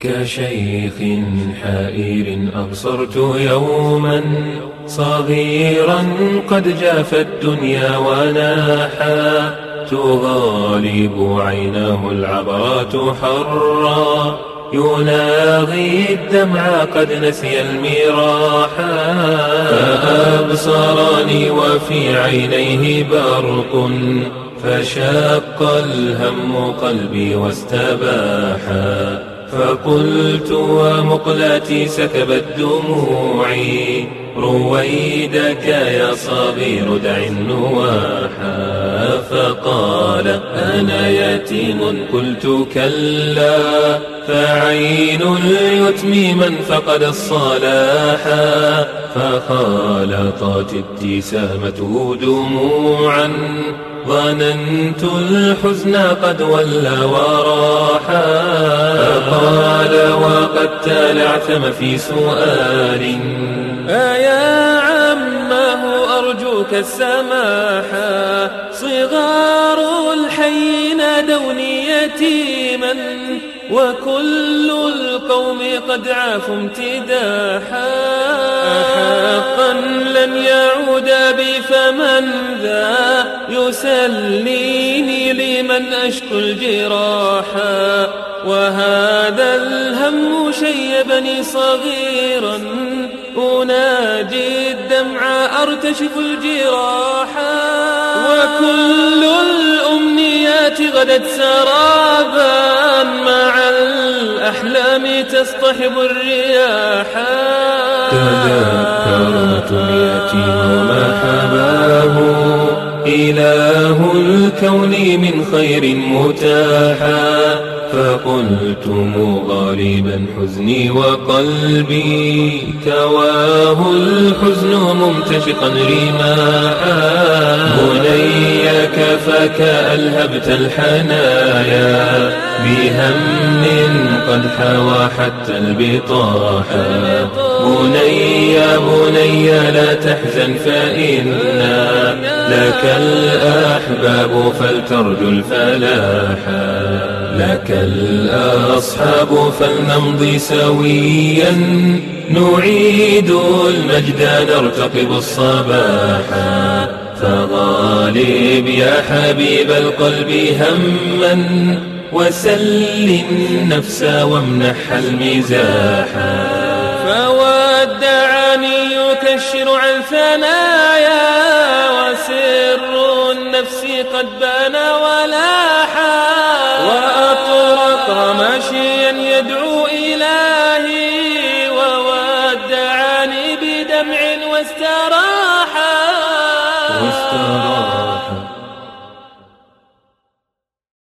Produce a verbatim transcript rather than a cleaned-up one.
كشيخ حائر أبصرت يوما صغيرا قد جاف الدنيا وناحا تغالب عيناه العبرات حرا يلاغي الدمع قد نسي المراحا فأبصرني وفي عينيه برق فشق الهم قلبي واستباحا فقلت ومقلتي سكبت دموعي رويدك يا صغير دع النواحا فقال أنا يتيم قلت كلا فعين اليتم من فقد الصلاحا فخالطت ابتسامته دموعا ظننت الحزن قد ولى وراحا فقال وقد تلعثم في سؤال أيا عماه أرجوك السماحا صغار الحي نادوني يتيما وكل القوم قد عافوا امتداحا أحقا لن يعود بي فمن ذا يسليني لمن أشكو الجراحا وهذا الهم شيبني صغيرا أناجي الدمع أرتشف الجراحا وكل الأمنيات غدت سرابا مع الأحلام تصطحب الرياحا تذكرت اليتيم ما حباه إله الكون من خير متاحا فقلت مغالبا حزني وقلبي كواه الحزن ممتشقا رماحا بني كفاك ألهبت الحنايا بهم قد حوى حتى البطاحا بني يا بني لا تحزن فإنا لك الأحباب فلترجو الفلاحا لك الأصحاب فلنمضي سويا نعيد المجد نرتقب الصباحا فغالب يا حبيب القلب هما وسل النفس وامنحها المزاحا فودعني يكشر عن ثنايا وسر النفس قد بان ولاحا وأطرق ماشيا يدعو إلهي وودعني بدمع واستراحا